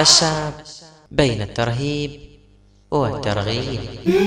الشعب بين الترهيب والترغيب.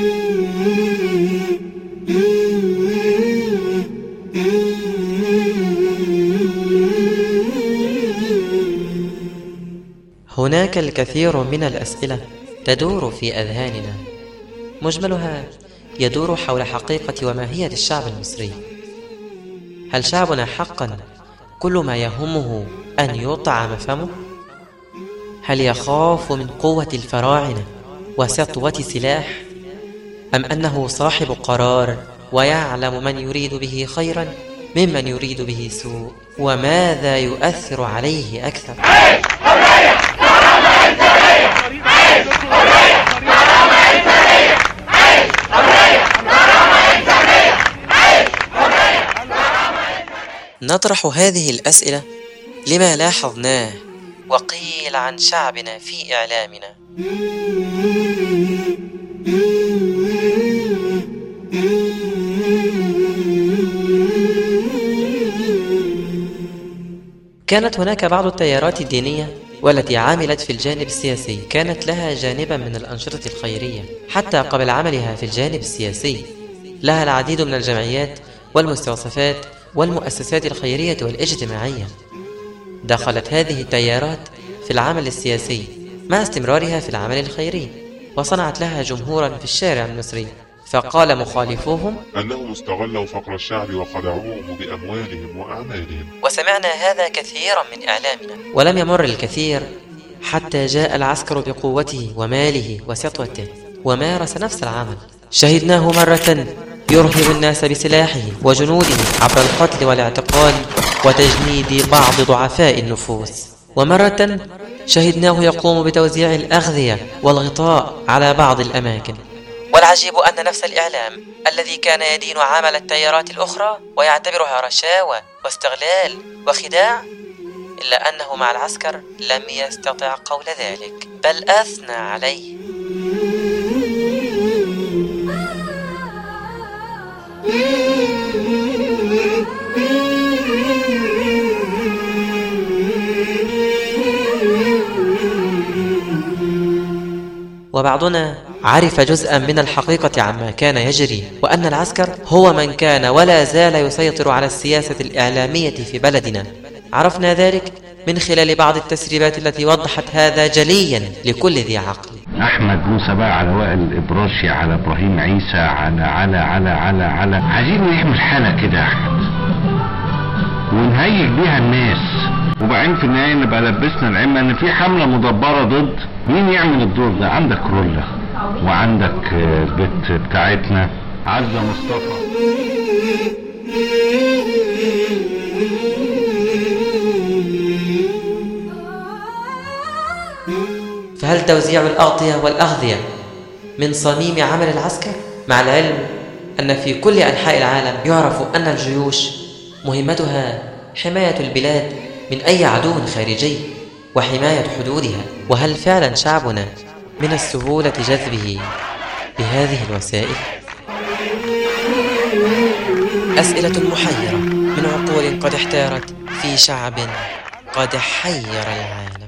هناك الكثير من الأسئلة تدور في أذهاننا، مجملها يدور حول حقيقة وماهية الشعب المصري. هل شعبنا حقا كل ما يهمه أن يطعم فمه؟ هل يخاف من قوة الفراعنة وسطوة سلاح؟ أم أنه صاحب قرار ويعلم من يريد به خيرا ممن يريد به سوء؟ وماذا يؤثر عليه أكثر؟ نطرح هذه الأسئلة لما لاحظناه وقيل عن شعبنا في إعلامنا. كانت هناك بعض التيارات الدينية والتي عملت في الجانب السياسي كانت لها جانبا من الأنشطة الخيرية حتى قبل عملها في الجانب السياسي. لها العديد من الجمعيات والمستوصفات والمؤسسات الخيرية والاجتماعية. دخلت هذه التيارات في العمل السياسي مع استمرارها في العمل الخيري، وصنعت لها جمهورا في الشارع المصري. فقال مخالفوهم أنهم استغلوا فقر الشعب وخدعوه بأموالهم وأعمالهم. وسمعنا هذا كثيرا من إعلامنا، ولم يمر الكثير حتى جاء العسكر بقوته وماله وسطوته ومارس نفس العمل. شهدناه مرة يرهب الناس بسلاحه وجنوده عبر القتل والاعتقال وتجنيد بعض ضعفاء النفوس، ومرة شهدناه يقوم بتوزيع الأغذية والغطاء على بعض الأماكن. والعجيب أن نفس الإعلام الذي كان يدين عمل التيارات الأخرى ويعتبرها رشاوى واستغلال وخداع، إلا أنه مع العسكر لم يستطع قول ذلك، بل أثنى عليه. وبعضنا عرف جزءا من الحقيقة عما كان يجري، وأن العسكر هو من كان ولا زال يسيطر على السياسة الإعلامية في بلدنا. عرفنا ذلك من خلال بعض التسريبات التي وضحت هذا جليا لكل ذي عقل. أحمد موسى بقى على وائل الإبراشي على إبراهيم عيسى على عايزين نعمل حالة كده يا أحمد ونهيج بيها الناس، وبعدين في النهاية نبقى لبسنا العمة ان في حملة مدبرة ضد مين يعمل الدور ده. عندك رولا وعندك البت بتاعتنا عزة مصطفى. فهل توزيع الأغطية والأغذية من صميم عمل العسكر؟ مع العلم أن في كل أنحاء العالم يعرف أن الجيوش مهمتها حماية البلاد من أي عدو خارجي وحماية حدودها. وهل فعلا شعبنا من السهولة جذبه بهذه الوسائل؟ أسئلة محيرة من عقول قد احتارت في شعب قد حير العالم.